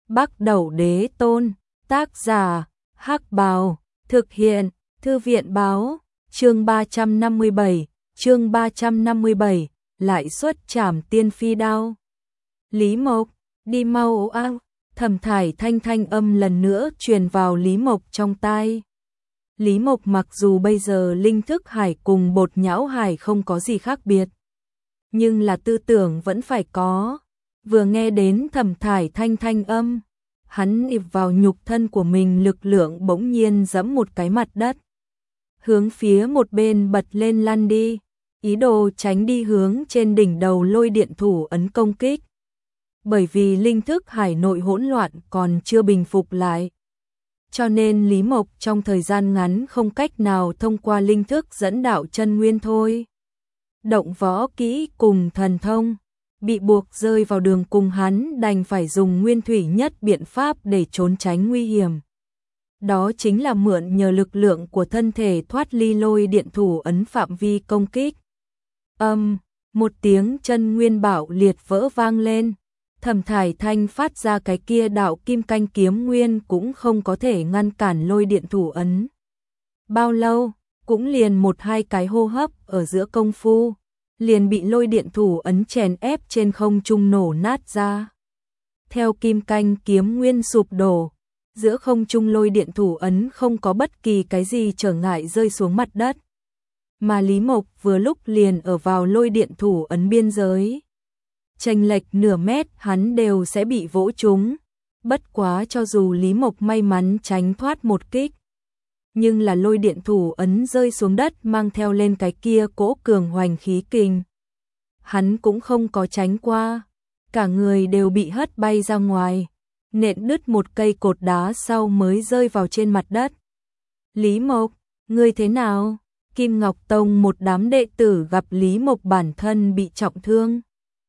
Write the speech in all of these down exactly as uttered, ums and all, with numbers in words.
Bắc Đẩu Đế Tôn, tác giả, Hắc Bào, thực hiện, Thư viện báo, chương ba trăm năm mươi bảy, chương ba trăm năm mươi bảy, lại xuất trảm tiên phi đao. Lý Mộc, đi mau a, Thẩm Thải Thanh thanh âm lần nữa truyền vào Lý Mộc trong tai. Lý Mộc mặc dù bây giờ linh thức hải cùng bột nhão hải không có gì khác biệt, nhưng là tư tưởng vẫn phải có. Vừa nghe đến Thẩm Thải Thanh thanh âm, hắn ịp vào nhục thân của mình lực lượng bỗng nhiên giẫm một cái mặt đất, hướng phía một bên bật lên lăn đi, ý đồ tránh đi hướng trên đỉnh đầu lôi điện thủ ấn công kích. Bởi vì linh thức hải nội hỗn loạn còn chưa bình phục lại, cho nên Lý Mộc trong thời gian ngắn không cách nào thông qua linh thức dẫn đạo chân nguyên thôi. Động võ kỹ cùng thần thông, bị buộc rơi vào đường cùng, hắn đành phải dùng nguyên thủy nhất biện pháp để trốn tránh nguy hiểm. Đó chính là mượn nhờ lực lượng của thân thể thoát ly lôi điện thủ ấn phạm vi công kích. Âm, một tiếng chân nguyên bạo liệt vỡ vang lên. Thẩm Thải Thanh phát ra cái kia đạo kim canh kiếm nguyên cũng không có thể ngăn cản lôi điện thủ ấn. Bao lâu, cũng liền một hai cái hô hấp ở giữa công phu, liền bị lôi điện thủ ấn chèn ép trên không trung nổ nát ra. Theo kim canh kiếm nguyên sụp đổ, giữa không trung lôi điện thủ ấn không có bất kỳ cái gì trở ngại rơi xuống mặt đất. Mà Lý Mộc vừa lúc liền ở vào lôi điện thủ ấn biên giới. Chênh lệch nửa mét hắn đều sẽ bị vỗ trúng. Bất quá cho dù Lý Mộc may mắn tránh thoát một kích, nhưng là lôi điện thủ ấn rơi xuống đất mang theo lên cái kia cỗ cường hoành khí kình, hắn cũng không có tránh qua, cả người đều bị hất bay ra ngoài, nện đứt một cây cột đá sau mới rơi vào trên mặt đất. Lý Mộc, ngươi thế nào? Kim Ngọc Tông một đám đệ tử gặp Lý Mộc bản thân bị trọng thương,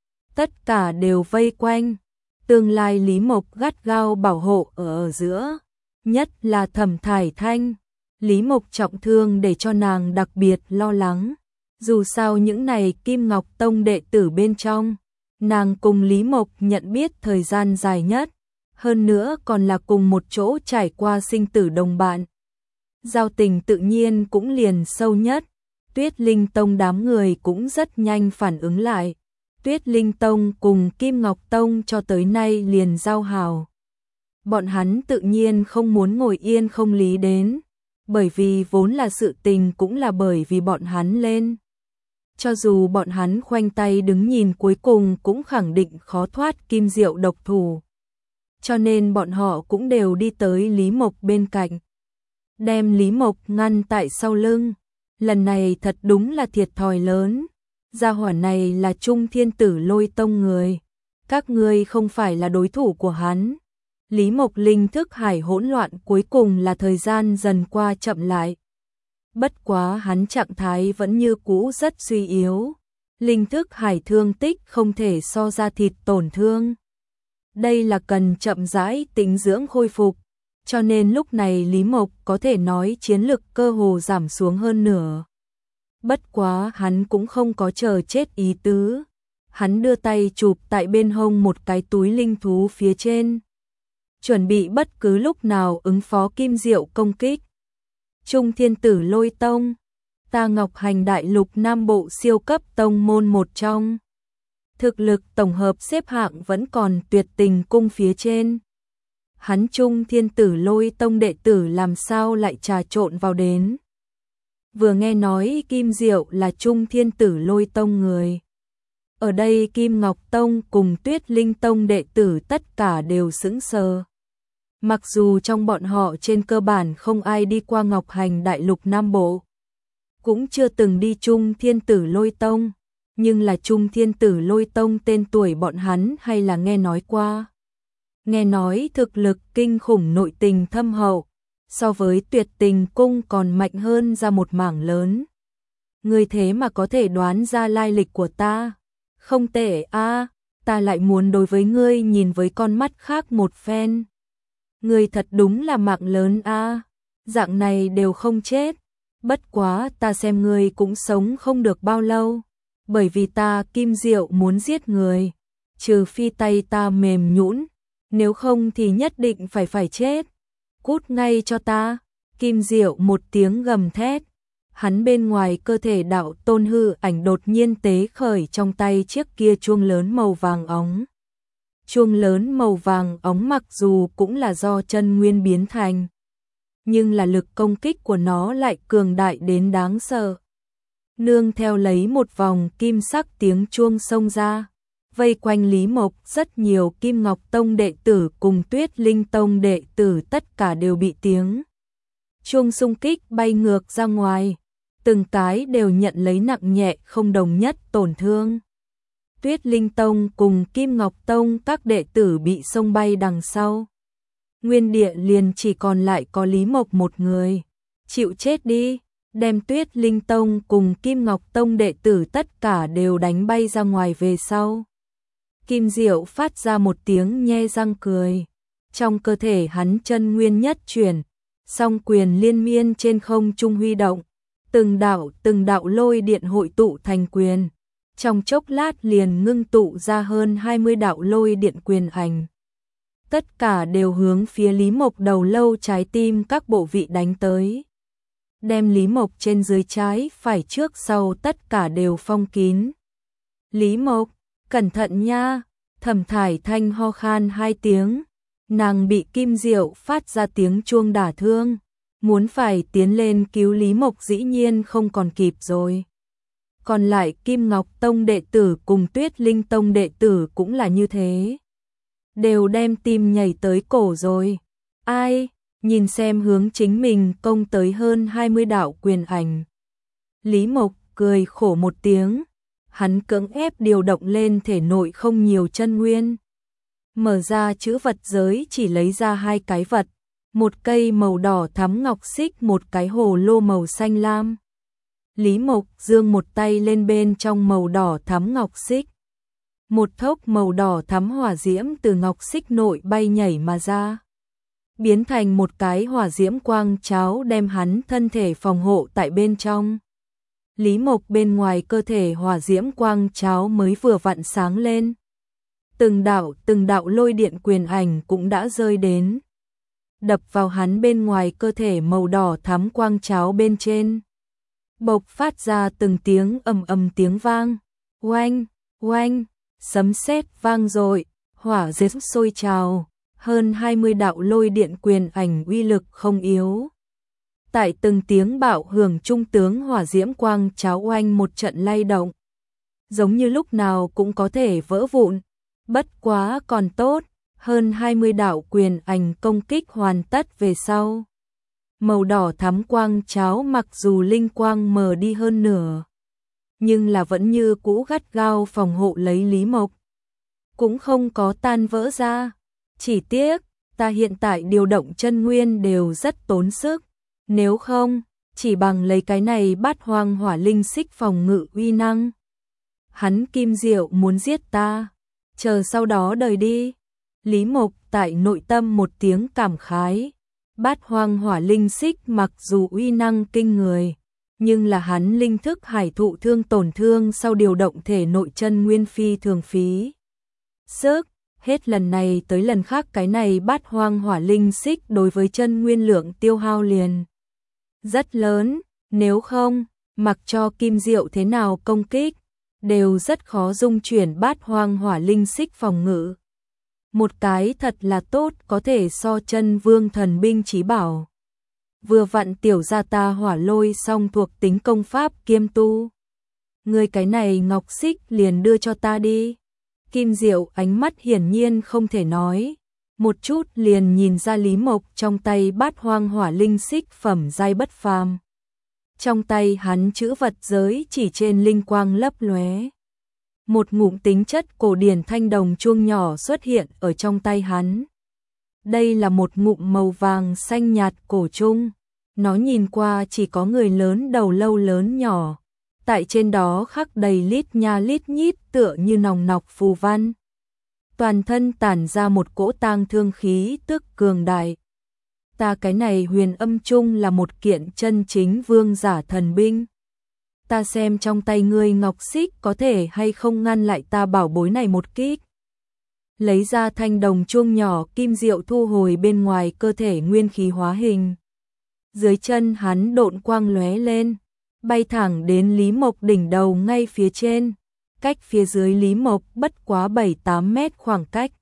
tất cả đều vây quanh. Tương lai Lý Mộc gắt gao bảo hộ ở, ở giữa, nhất là Thẩm Thải Thanh. Lý Mộc trọng thương để cho nàng đặc biệt lo lắng. Dù sao những này Kim Ngọc Tông đệ tử bên trong, nàng cùng Lý Mộc nhận biết thời gian dài nhất, hơn nữa còn là cùng một chỗ trải qua sinh tử đồng bạn. Giao tình tự nhiên cũng liền sâu nhất. Tuyết Linh Tông đám người cũng rất nhanh phản ứng lại. Tuyết Linh Tông cùng Kim Ngọc Tông cho tới nay liền giao hảo. Bọn hắn tự nhiên không muốn ngồi yên không lý đến, bởi vì vốn là sự tình cũng là bởi vì bọn hắn lên. Cho dù bọn hắn khoanh tay đứng nhìn cuối cùng cũng khẳng định khó thoát Kim Diệu độc thủ. Cho nên bọn họ cũng đều đi tới Lý Mộc bên cạnh, đem Lý Mộc ngăn tại sau lưng. Lần này thật đúng là thiệt thòi lớn. Gia hỏa này là Trung Thiên Tử Lôi Tông người, các ngươi không phải là đối thủ của hắn. Lý Mộc linh thức hải hỗn loạn cuối cùng là thời gian dần qua chậm lại. Bất quá hắn trạng thái vẫn như cũ rất suy yếu. Linh thức hải thương tích không thể so ra thịt tổn thương. Đây là cần chậm rãi tĩnh dưỡng khôi phục. Cho nên lúc này Lý Mộc có thể nói chiến lực cơ hồ giảm xuống hơn nửa. Bất quá hắn cũng không có chờ chết ý tứ. Hắn đưa tay chụp tại bên hông một cái túi linh thú phía trên, chuẩn bị bất cứ lúc nào ứng phó Kim Diệu công kích. Trung Thiên Tử Lôi Tông, ta Ngọc Hành Đại Lục Nam Bộ siêu cấp tông môn một trong. Thực lực tổng hợp xếp hạng vẫn còn Tuyệt Tình Cung phía trên. Hắn Trung Thiên Tử Lôi Tông đệ tử làm sao lại trà trộn vào đến. Vừa nghe nói Kim Diệu là Trung Thiên Tử Lôi Tông người, ở đây Kim Ngọc Tông cùng Tuyết Linh Tông đệ tử tất cả đều sững sờ. Mặc dù trong bọn họ trên cơ bản không ai đi qua Ngọc Hành Đại Lục Nam Bộ, cũng chưa từng đi Trung Thiên Tử Lôi Tông, nhưng là Trung Thiên Tử Lôi Tông tên tuổi bọn hắn hay là nghe nói qua. Nghe nói thực lực kinh khủng, nội tình thâm hậu, so với Tuyệt Tình Cung còn mạnh hơn ra một mảng lớn. Ngươi thế mà có thể đoán ra lai lịch của ta, không tệ a, ta lại muốn đối với ngươi nhìn với con mắt khác một phen. Ngươi thật đúng là mạng lớn a, dạng này đều không chết. Bất quá ta xem ngươi cũng sống không được bao lâu, bởi vì ta Kim Diệu muốn giết người, trừ phi tay ta mềm nhũn, nếu không thì nhất định phải phải chết. Cút ngay cho ta. Kim Diệu một tiếng gầm thét. Hắn bên ngoài cơ thể đạo tôn hư ảnh đột nhiên tế khởi trong tay chiếc kia chuông lớn màu vàng óng. Chuông lớn màu vàng óng mặc dù cũng là do chân nguyên biến thành, nhưng là lực công kích của nó lại cường đại đến đáng sợ. Nương theo lấy một vòng kim sắc tiếng chuông xông ra, vây quanh Lý Mộc rất nhiều Kim Ngọc Tông đệ tử cùng Tuyết Linh Tông đệ tử tất cả đều bị tiếng chuông xung kích bay ngược ra ngoài, từng cái đều nhận lấy nặng nhẹ không đồng nhất tổn thương. Tuyết Linh Tông cùng Kim Ngọc Tông các đệ tử bị xông bay đằng sau. Nguyên địa liền chỉ còn lại có Lý Mộc một người. Chịu chết đi, đem Tuyết Linh Tông cùng Kim Ngọc Tông đệ tử tất cả đều đánh bay ra ngoài về sau. Kim Diệu phát ra một tiếng nhe răng cười. Trong cơ thể hắn chân nguyên nhất chuyển, song quyền liên miên trên không trung huy động. Từng đạo từng đạo lôi điện hội tụ thành quyền. Trong chốc lát liền ngưng tụ ra hơn hai mươi đạo lôi điện quyền ảnh. Tất cả đều hướng phía Lý Mộc đầu lâu trái tim các bộ vị đánh tới. Đem Lý Mộc trên dưới trái phải trước sau tất cả đều phong kín. Lý Mộc, cẩn thận nha. Thẩm Thải Thanh ho khan hai tiếng. Nàng bị Kim Diệu phát ra tiếng chuông đả thương. Muốn phải tiến lên cứu Lý Mộc dĩ nhiên không còn kịp rồi. Còn lại Kim Ngọc Tông đệ tử cùng Tuyết Linh Tông đệ tử cũng là như thế. Đều đem tim nhảy tới cổ rồi. Ai, nhìn xem hướng chính mình công tới hơn hai mươi đạo quyền ảnh. Lý Mộc cười khổ một tiếng. Hắn cưỡng ép điều động lên thể nội không nhiều chân nguyên. Mở ra chữ vật giới chỉ lấy ra hai cái vật. Một cây màu đỏ thắm ngọc xích, một cái hồ lô màu xanh lam. Lý Mộc giương một tay lên bên trong màu đỏ thắm ngọc xích. Một thốc màu đỏ thắm hỏa diễm từ ngọc xích nội bay nhảy mà ra. Biến thành một cái hỏa diễm quang cháo đem hắn thân thể phòng hộ tại bên trong. Lý Mộc bên ngoài cơ thể hỏa diễm quang cháo mới vừa vặn sáng lên. Từng đạo từng đạo lôi điện quyền ảnh cũng đã rơi đến. Đập vào hắn bên ngoài cơ thể màu đỏ thắm quang cháo bên trên. Bộc phát ra từng tiếng ầm ầm tiếng vang. Oanh, oanh, sấm sét vang dội, hỏa diễm sôi trào, hơn hai mươi đạo lôi điện quyền ảnh uy lực không yếu. Tại từng tiếng bạo hưởng trung tướng hỏa diễm quang cháo oanh một trận lay động. Giống như lúc nào cũng có thể vỡ vụn. Bất quá còn tốt, hơn hai mươi đạo quyền ảnh công kích hoàn tất về sau. Màu đỏ thắm quang cháo mặc dù linh quang mờ đi hơn nửa, nhưng là vẫn như cũ gắt gao phòng hộ lấy Lý Mộc. Cũng không có tan vỡ ra. Chỉ tiếc, ta hiện tại điều động chân nguyên đều rất tốn sức. Nếu không, chỉ bằng lấy cái này bát hoang hỏa linh xích phòng ngự uy năng. Hắn Kim Diệu muốn giết ta. Chờ sau đó đời đi. Lý Mộc tại nội tâm một tiếng cảm khái. Bát hoang hỏa linh xích mặc dù uy năng kinh người, nhưng là hắn linh thức hải thụ thương tổn thương sau điều động thể nội chân nguyên phi thường phí sức. Hết lần này tới lần khác cái này bát hoang hỏa linh xích đối với chân nguyên lượng tiêu hao liền rất lớn, nếu không, mặc cho Kim Diệu thế nào công kích, đều rất khó dung chuyển bát hoang hỏa linh xích phòng ngự. Một cái thật là tốt, có thể so chân vương thần binh chí bảo. Vừa vặn tiểu gia ta hỏa lôi song thuộc tính công pháp kiêm tu. Người cái này ngọc xích liền đưa cho ta đi. Kim Diệu ánh mắt hiển nhiên không thể nói. Một chút liền nhìn ra Lý Mộc trong tay bát hoang hỏa linh xích phẩm giai bất phàm. Trong tay hắn chữ vật giới chỉ trên linh quang lấp lóe. Một ngụm tính chất cổ điển thanh đồng chuông nhỏ xuất hiện ở trong tay hắn. Đây là một ngụm màu vàng xanh nhạt cổ trung. Nó nhìn qua chỉ có người lớn đầu lâu lớn nhỏ. Tại trên đó khắc đầy lít nha lít nhít tựa như nòng nọc phù văn. Toàn thân tản ra một cỗ tang thương khí tức cường đại. Ta cái này huyền âm trung là một kiện chân chính vương giả thần binh. Ta xem trong tay ngươi ngọc xích có thể hay không ngăn lại ta bảo bối này một kích. lấy ra thanh đồng chuông nhỏ, Kim Diệu thu hồi bên ngoài cơ thể nguyên khí hóa hình. Dưới chân hắn độn quang lóe lên, bay thẳng đến Lý Mộc đỉnh đầu ngay phía trên, cách phía dưới Lý Mộc bất quá bảy tám mét khoảng cách.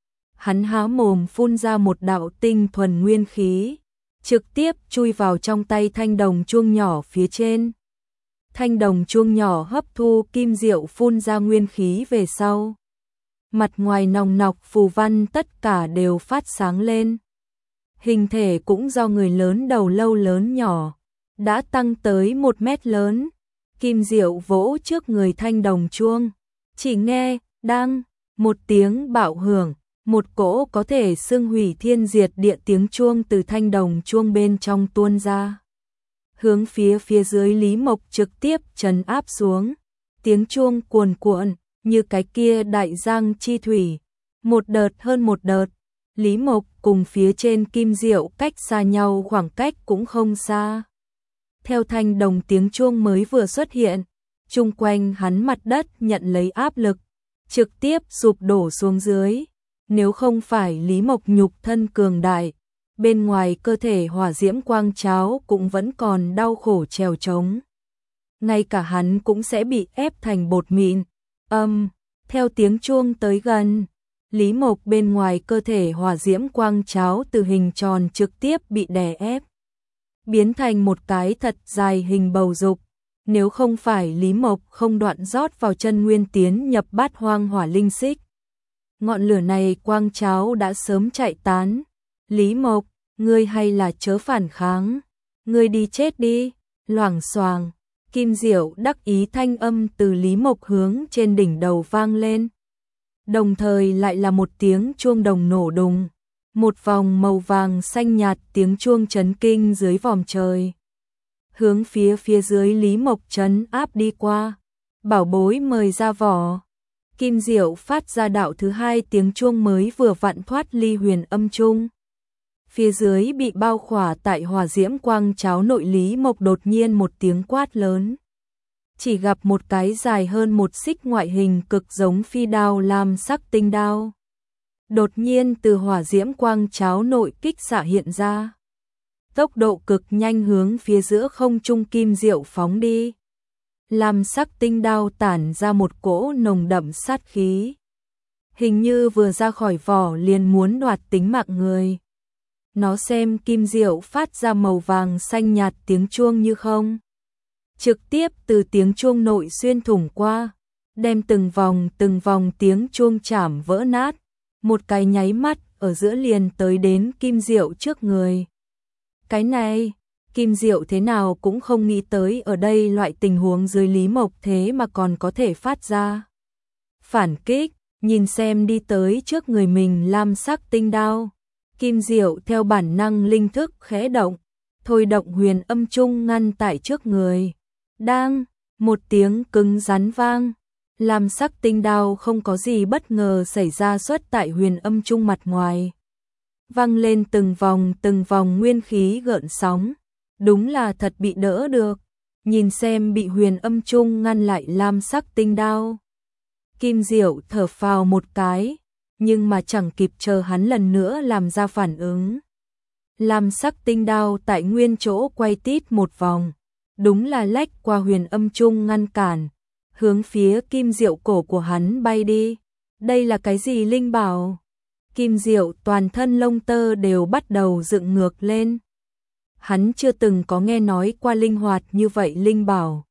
Hắn há mồm phun ra một đạo tinh thuần nguyên khí, trực tiếp chui vào trong tay thanh đồng chuông nhỏ phía trên. Thanh đồng chuông nhỏ hấp thu Kim Diệu phun ra nguyên khí về sau. Mặt ngoài nòng nọc phù văn tất cả đều phát sáng lên. Hình thể cũng do người lớn đầu lâu lớn nhỏ, đã tăng tới một mét lớn. Kim Diệu vỗ trước người thanh đồng chuông, chỉ nghe, đang, một tiếng bạo hưởng, một cỗ có thể xưng hủy thiên diệt địa tiếng chuông từ thanh đồng chuông bên trong tuôn ra. Hướng phía phía dưới Lý Mộc trực tiếp trấn áp xuống, tiếng chuông cuồn cuộn, như cái kia đại giang chi thủy, một đợt hơn một đợt. Lý Mộc cùng phía trên Kim Diệu cách xa nhau khoảng cách cũng không xa. Theo thanh đồng tiếng chuông mới vừa xuất hiện, chung quanh hắn mặt đất nhận lấy áp lực, trực tiếp sụp đổ xuống dưới. Nếu không phải Lý Mộc nhục thân cường đại, bên ngoài cơ thể hỏa diễm quang cháo cũng vẫn còn đau khổ trèo trống. Ngay cả hắn cũng sẽ bị ép thành bột mịn. Âm, theo tiếng chuông tới gần, Lý Mộc bên ngoài cơ thể hỏa diễm quang cháo từ hình tròn trực tiếp bị đè ép, biến thành một cái thật dài hình bầu dục. Nếu không phải Lý Mộc không đoạn rót vào chân nguyên tiến nhập bát hoang hỏa linh xích, ngọn lửa này quang cháo đã sớm chạy tán. Lý Mộc, ngươi hay là chớ phản kháng, ngươi đi chết đi. Loảng xoàng, Kim Diệu đắc ý thanh âm từ Lý Mộc hướng trên đỉnh đầu vang lên. Đồng thời lại là một tiếng chuông đồng nổ đùng, một vòng màu vàng xanh nhạt tiếng chuông chấn kinh dưới vòm trời. Hướng phía phía dưới Lý Mộc trấn áp đi qua, bảo bối mời ra vỏ. Kim Diệu phát ra đạo thứ hai tiếng chuông mới vừa vặn thoát ly huyền âm trung. Phía dưới bị bao khỏa tại hỏa diễm quang cháo nội, Lý Mộc đột nhiên một tiếng quát lớn. Chỉ gặp một cái dài hơn một xích ngoại hình cực giống phi đao lam sắc tinh đao, đột nhiên từ hỏa diễm quang cháo nội kích xạ hiện ra. Tốc độ cực nhanh hướng phía giữa không trung Kim Diệu phóng đi. Lam sắc tinh đao tản ra một cỗ nồng đậm sát khí, hình như vừa ra khỏi vỏ liền muốn đoạt tính mạng người. Nó xem Kim Diệu phát ra màu vàng xanh nhạt tiếng chuông như không, trực tiếp từ tiếng chuông nội xuyên thủng qua, đem từng vòng từng vòng tiếng chuông chảm vỡ nát, một cái nháy mắt ở giữa liền tới đến Kim Diệu trước người. Cái này, Kim Diệu thế nào cũng không nghĩ tới ở đây loại tình huống dưới Lý Mộc thế mà còn có thể phát ra phản kích. Nhìn xem đi tới trước người mình lam sắc tinh đao, Kim Diệu theo bản năng linh thức khẽ động, thôi động huyền âm trung ngăn tại trước người. Đang, một tiếng cứng rắn vang, lam sắc tinh đao không có gì bất ngờ xảy ra xuất tại huyền âm trung mặt ngoài. Vang lên từng vòng từng vòng nguyên khí gợn sóng, đúng là thật bị đỡ được. Nhìn xem bị huyền âm trung ngăn lại lam sắc tinh đao, Kim Diệu thở phào một cái, nhưng mà chẳng kịp chờ hắn lần nữa làm ra phản ứng. Lam sắc tinh đao tại nguyên chỗ quay tít một vòng, đúng là lách qua huyền âm trung ngăn cản, hướng phía Kim Diệu cổ của hắn bay đi. Đây là cái gì linh bảo? Kim Diệu toàn thân lông tơ đều bắt đầu dựng ngược lên. Hắn chưa từng có nghe nói qua linh hoạt như vậy linh bảo.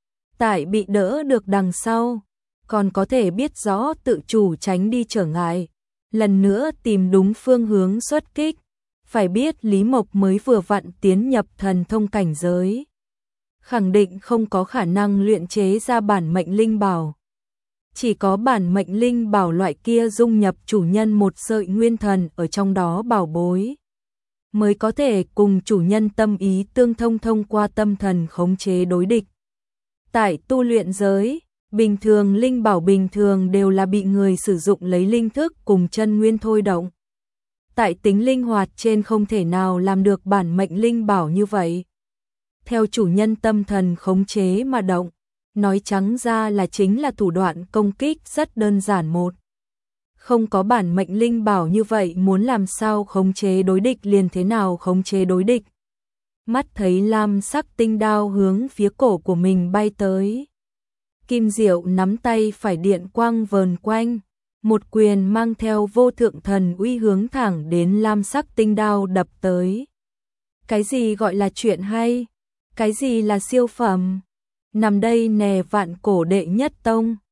Tại bị đỡ được đằng sau, còn có thể biết rõ tự chủ tránh đi trở ngại, lần nữa tìm đúng phương hướng xuất kích. Phải biết Lý Mộc mới vừa vặn tiến nhập thần thông cảnh giới, khẳng định không có khả năng luyện chế ra bản mệnh linh bảo. Chỉ có bản mệnh linh bảo loại kia dung nhập chủ nhân một sợi nguyên thần ở trong đó bảo bối, mới có thể cùng chủ nhân tâm ý tương thông thông qua tâm thần khống chế đối địch. Tại tu luyện giới, bình thường linh bảo bình thường đều là bị người sử dụng lấy linh thức cùng chân nguyên thôi động. Tại tính linh hoạt trên không thể nào làm được bản mệnh linh bảo như vậy. Theo chủ nhân tâm thần khống chế mà động, nói trắng ra là chính là thủ đoạn công kích rất đơn giản một. không có bản mệnh linh bảo như vậy muốn làm sao khống chế đối địch liền thế nào khống chế đối địch. Mắt thấy lam sắc tinh đao hướng phía cổ của mình bay tới. Kim Diệu nắm tay phải điện quang vờn quanh, một quyền mang theo vô thượng thần uy hướng thẳng đến lam sắc tinh đao đập tới. Cái gì gọi là chuyện hay? Cái gì là siêu phẩm? Nằm đây nè vạn cổ đệ nhất tông.